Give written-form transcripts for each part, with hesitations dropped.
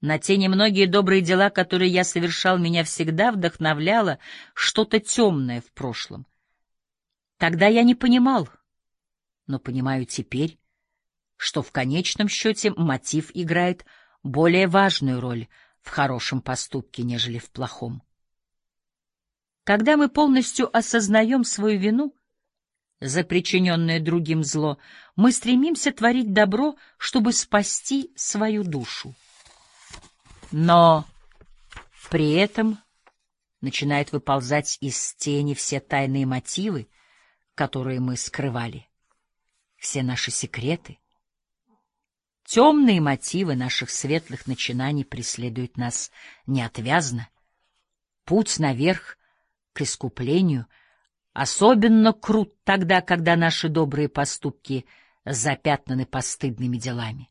На те немногие добрые дела, которые я совершал, меня всегда вдохновляло что-то темное в прошлом. Тогда я не понимал, но понимаю теперь, что в конечном счете мотив играет более важную роль в хорошем поступке, нежели в плохом. Когда мы полностью осознаем свою вину за причиненное другим зло, мы стремимся творить добро, чтобы спасти свою душу. Но при этом начинают выползать из тени все тайные мотивы, которые мы скрывали, все наши секреты. Темные мотивы наших светлых начинаний преследуют нас неотвязно. Путь наверх к искуплению особенно крут тогда, когда наши добрые поступки запятнаны постыдными делами.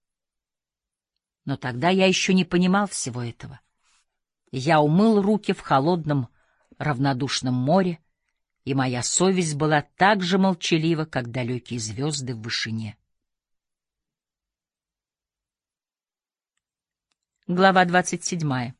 Но тогда я еще не понимал всего этого. Я умыл руки в холодном, равнодушном море, и моя совесть была так же молчалива, как далекие звезды в вышине. Глава 27.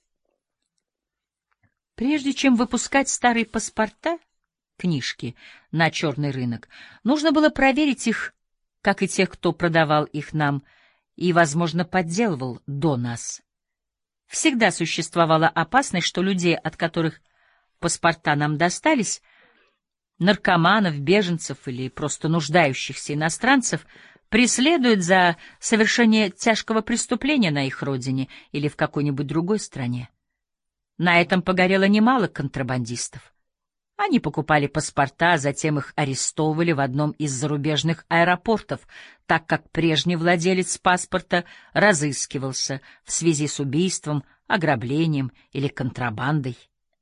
Прежде чем выпускать старые паспорта, книжки, на черный рынок, нужно было проверить их, как и тех, кто продавал их нам и, возможно, подделывал до нас. Всегда существовала опасность, что людей, от которых паспорта нам достались, наркоманов, беженцев или просто нуждающихся иностранцев, преследуют за совершение тяжкого преступления на их родине или в какой-нибудь другой стране. На этом погорело немало контрабандистов. Они покупали паспорта, а затем их арестовывали в одном из зарубежных аэропортов, так как прежний владелец паспорта разыскивался в связи с убийством, ограблением или контрабандой.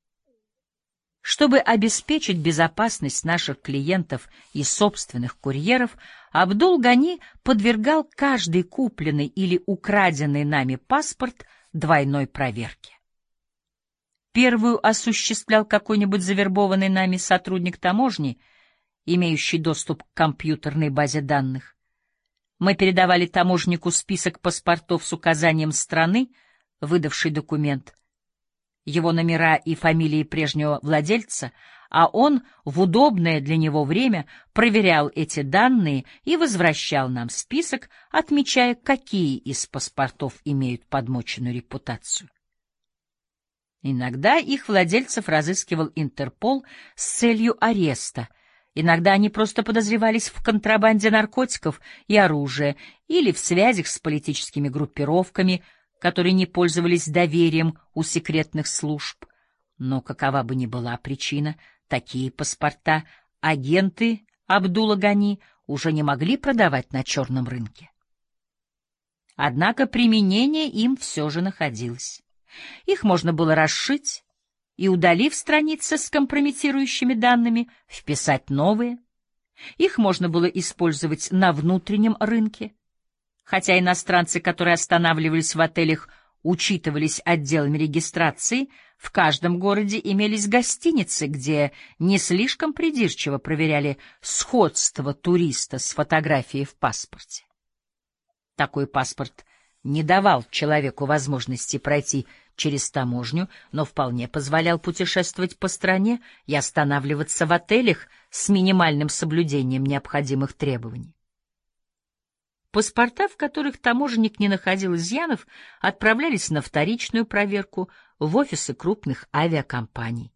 Чтобы обеспечить безопасность наших клиентов и собственных курьеров, Абдул-Гани подвергал каждый купленный или украденный нами паспорт двойной проверке. Первую осуществлял какой-нибудь завербованный нами сотрудник таможни, имеющий доступ к компьютерной базе данных. Мы передавали таможнику список паспортов с указанием страны, выдавшей документ, его номера и фамилии прежнего владельца, а он в удобное для него время проверял эти данные и возвращал нам список, отмечая, какие из паспортов имеют подмоченную репутацию. Иногда их владельцев разыскивал Интерпол с целью ареста, иногда они просто подозревались в контрабанде наркотиков и оружия или в связях с политическими группировками, которые не пользовались доверием у секретных служб. Но какова бы ни была причина, такие паспорта агенты Абдула-Гани уже не могли продавать на черном рынке. Однако применение им все же находилось. Их можно было расшить и, удалив страницы с компрометирующими данными, вписать новые. Их можно было использовать на внутреннем рынке. Хотя иностранцы, которые останавливались в отелях, учитывались отделами регистрации, в каждом городе имелись гостиницы, где не слишком придирчиво проверяли сходство туриста с фотографией в паспорте. Такой паспорт не давал человеку возможности пройти через таможню, но вполне позволял путешествовать по стране и останавливаться в отелях с минимальным соблюдением необходимых требований. Паспорта, в которых таможенник не находил изъянов, отправлялись на вторичную проверку в офисы крупных авиакомпаний.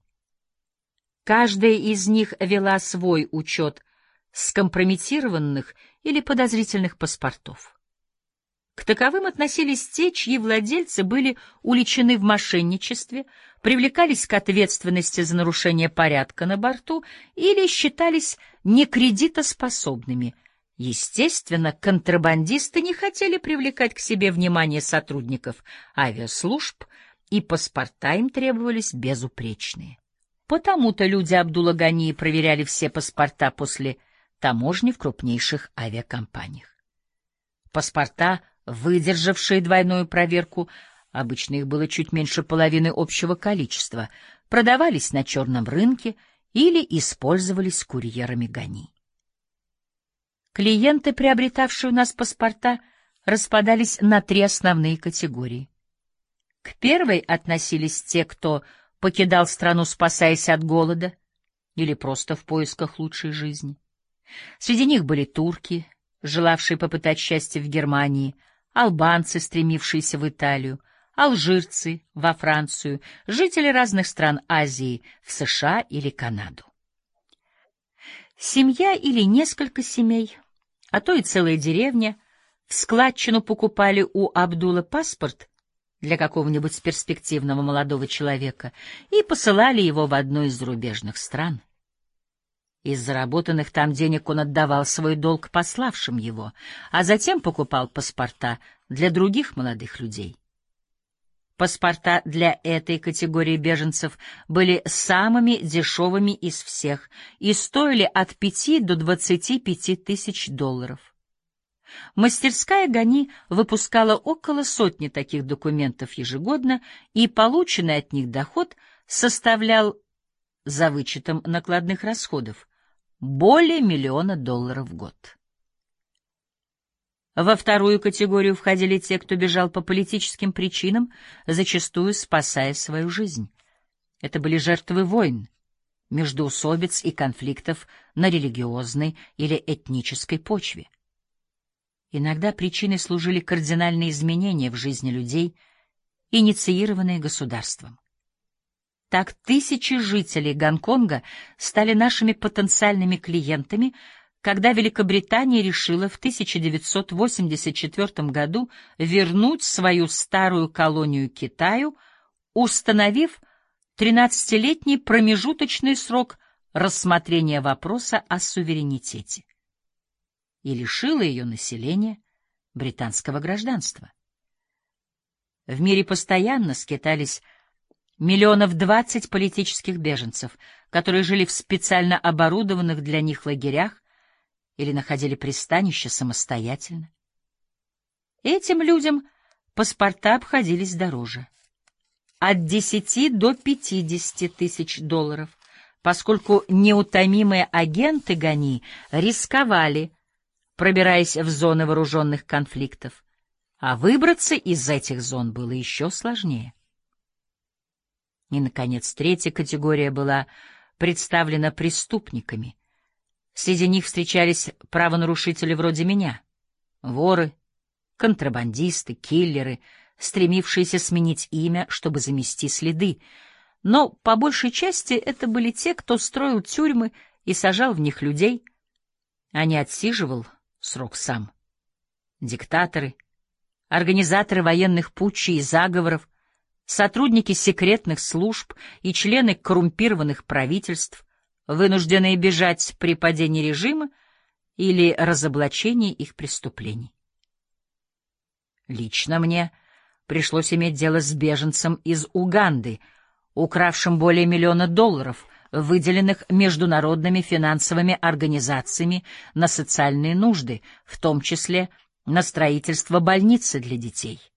Каждая из них вела свой учет скомпрометированных или подозрительных паспортов. К таковым относились те, чьи владельцы были уличены в мошенничестве, привлекались к ответственности за нарушение порядка на борту или считались некредитоспособными. Естественно, контрабандисты не хотели привлекать к себе внимание сотрудников авиаслужб, и паспорта им требовались безупречные. Потому-то люди Абдула-Гани проверяли все паспорта после таможни в крупнейших авиакомпаниях. Паспорта, выдержавшие двойную проверку, обычно их было чуть меньше половины общего количества, продавались на черном рынке или использовались курьерами Гани. Клиенты, приобретавшие у нас паспорта, распадались на три основные категории. К первой относились те, кто покидал страну, спасаясь от голода или просто в поисках лучшей жизни. Среди них были турки, желавшие попытать счастье в Германии, албанцы, стремившиеся в Италию, алжирцы — во Францию, жители разных стран Азии — в США или Канаду. Семья или несколько семей, а то и целая деревня, в складчину покупали у Абдула паспорт для какого-нибудь перспективного молодого человека и посылали его в одну из зарубежных стран. Из заработанных там денег он отдавал свой долг пославшим его, а затем покупал паспорта для других молодых людей. Паспорта для этой категории беженцев были самыми дешевыми из всех и стоили от 5 до 25 тысяч $. Мастерская Гани выпускала около сотни таких документов ежегодно, и полученный от них доход составлял, за вычетом накладных расходов, более $1 миллиона в год. Во вторую категорию входили те, кто бежал по политическим причинам, зачастую спасая свою жизнь. Это были жертвы войн, междоусобиц и конфликтов на религиозной или этнической почве. Иногда причиной служили кардинальные изменения в жизни людей, инициированные государством. Так тысячи жителей Гонконга стали нашими потенциальными клиентами, когда Великобритания решила в 1984 году вернуть свою старую колонию Китаю, установив 13-летний промежуточный срок рассмотрения вопроса о суверенитете, и лишила ее населения британского гражданства. В мире постоянно скитались 20 миллионов политических беженцев, которые жили в специально оборудованных для них лагерях или находили пристанище самостоятельно. Этим людям паспорта обходились дороже — от 10 до 50 тысяч $, поскольку неутомимые агенты Гани рисковали, пробираясь в зоны вооруженных конфликтов, а выбраться из этих зон было еще сложнее. И, наконец, третья категория была представлена преступниками. Среди них встречались правонарушители вроде меня, воры, контрабандисты, киллеры, стремившиеся сменить имя, чтобы замести следы, но по большей части это были те, кто строил тюрьмы и сажал в них людей, а не отсиживал срок сам. Диктаторы, организаторы военных путчей и заговоров, сотрудники секретных служб и члены коррумпированных правительств, вынужденные бежать при падении режима или разоблачении их преступлений. Лично мне пришлось иметь дело с беженцем из Уганды, укравшим более $1 миллиона, выделенных международными финансовыми организациями на социальные нужды, в том числе на строительство больницы для детей.